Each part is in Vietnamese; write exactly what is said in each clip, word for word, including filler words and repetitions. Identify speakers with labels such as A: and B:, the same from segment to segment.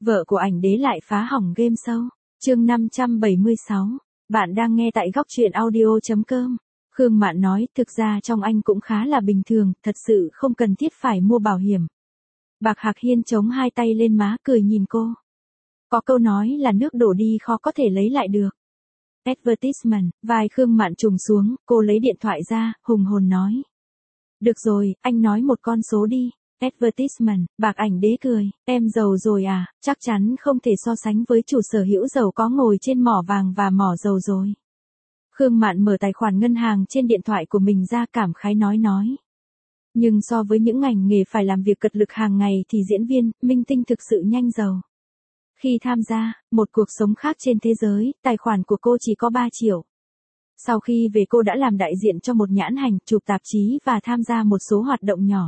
A: Vợ của ảnh đế lại phá hỏng game show. Chương năm trăm bảy mươi sáu. Bạn đang nghe tại góc truyện audio chấm com. Khương Mạn nói, thực ra trong anh cũng khá là bình thường, thật sự không cần thiết phải mua bảo hiểm. Bạc Hạc Hiên chống hai tay lên má cười nhìn cô. Có câu nói là nước đổ đi khó có thể lấy lại được. Advertisement, vai Khương Mạn trùng xuống, cô lấy điện thoại ra, hùng hồn nói. Được rồi, anh nói một con số đi. Advertisement, Bạc ảnh đế cười, em giàu rồi à, chắc chắn không thể so sánh với chủ sở hữu giàu có ngồi trên mỏ vàng và mỏ dầu rồi. Khương Mạn mở tài khoản ngân hàng trên điện thoại của mình ra cảm khái nói nói. Nhưng so với những ngành nghề phải làm việc cật lực hàng ngày thì diễn viên, minh tinh thực sự nhanh giàu. Khi tham gia một cuộc sống khác trên thế giới, tài khoản của cô chỉ có ba triệu. Sau khi về cô đã làm đại diện cho một nhãn hàng, chụp tạp chí và tham gia một số hoạt động nhỏ.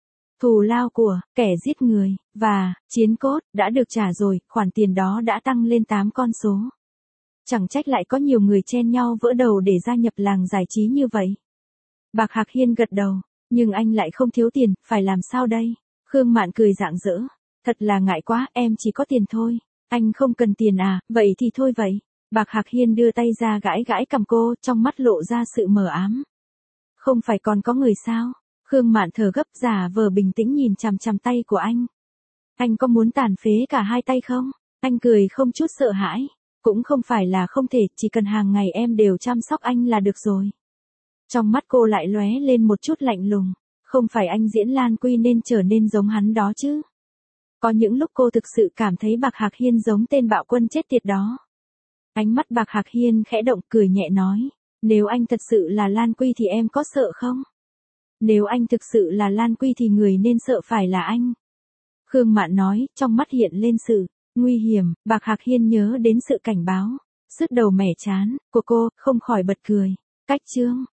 A: Thù lao của kẻ giết người và chiến cốt đã được trả rồi, khoản tiền đó đã tăng lên tám con số. Chẳng trách lại có nhiều người chen nhau vỡ đầu để gia nhập làng giải trí như vậy. Bạc Hạc Hiên gật đầu, nhưng anh lại không thiếu tiền, phải làm sao đây? Khương Mạn cười rạng rỡ. Thật là ngại quá, em chỉ có tiền thôi. Anh không cần tiền à, vậy thì thôi vậy. Bạc Hạc Hiên đưa tay ra gãi gãi cằm cô, trong mắt lộ ra sự mờ ám. Không phải còn có người sao? Khương Mạn thở gấp giả vờ bình tĩnh nhìn chằm chằm tay của anh. Anh có muốn tàn phế cả hai tay không? Anh cười không chút sợ hãi. Cũng không phải là không thể, chỉ cần hàng ngày em đều chăm sóc anh là được rồi. Trong mắt cô lại lóe lên một chút lạnh lùng. Không phải anh diễn Lan Quy nên trở nên giống hắn đó chứ. Có những lúc cô thực sự cảm thấy Bạc Hạc Hiên giống tên bạo quân chết tiệt đó. Ánh mắt Bạc Hạc Hiên khẽ động cười nhẹ nói. Nếu anh thật sự là Lan Quy thì em có sợ không? Nếu anh thực sự là Lan Quy thì người nên sợ phải là anh. Khương Mạn nói, trong mắt hiện lên sự nguy hiểm. Bạc Hạc Hiên nhớ đến sự cảnh báo, sứt đầu mẻ chán của cô, không khỏi bật cười. Cách chương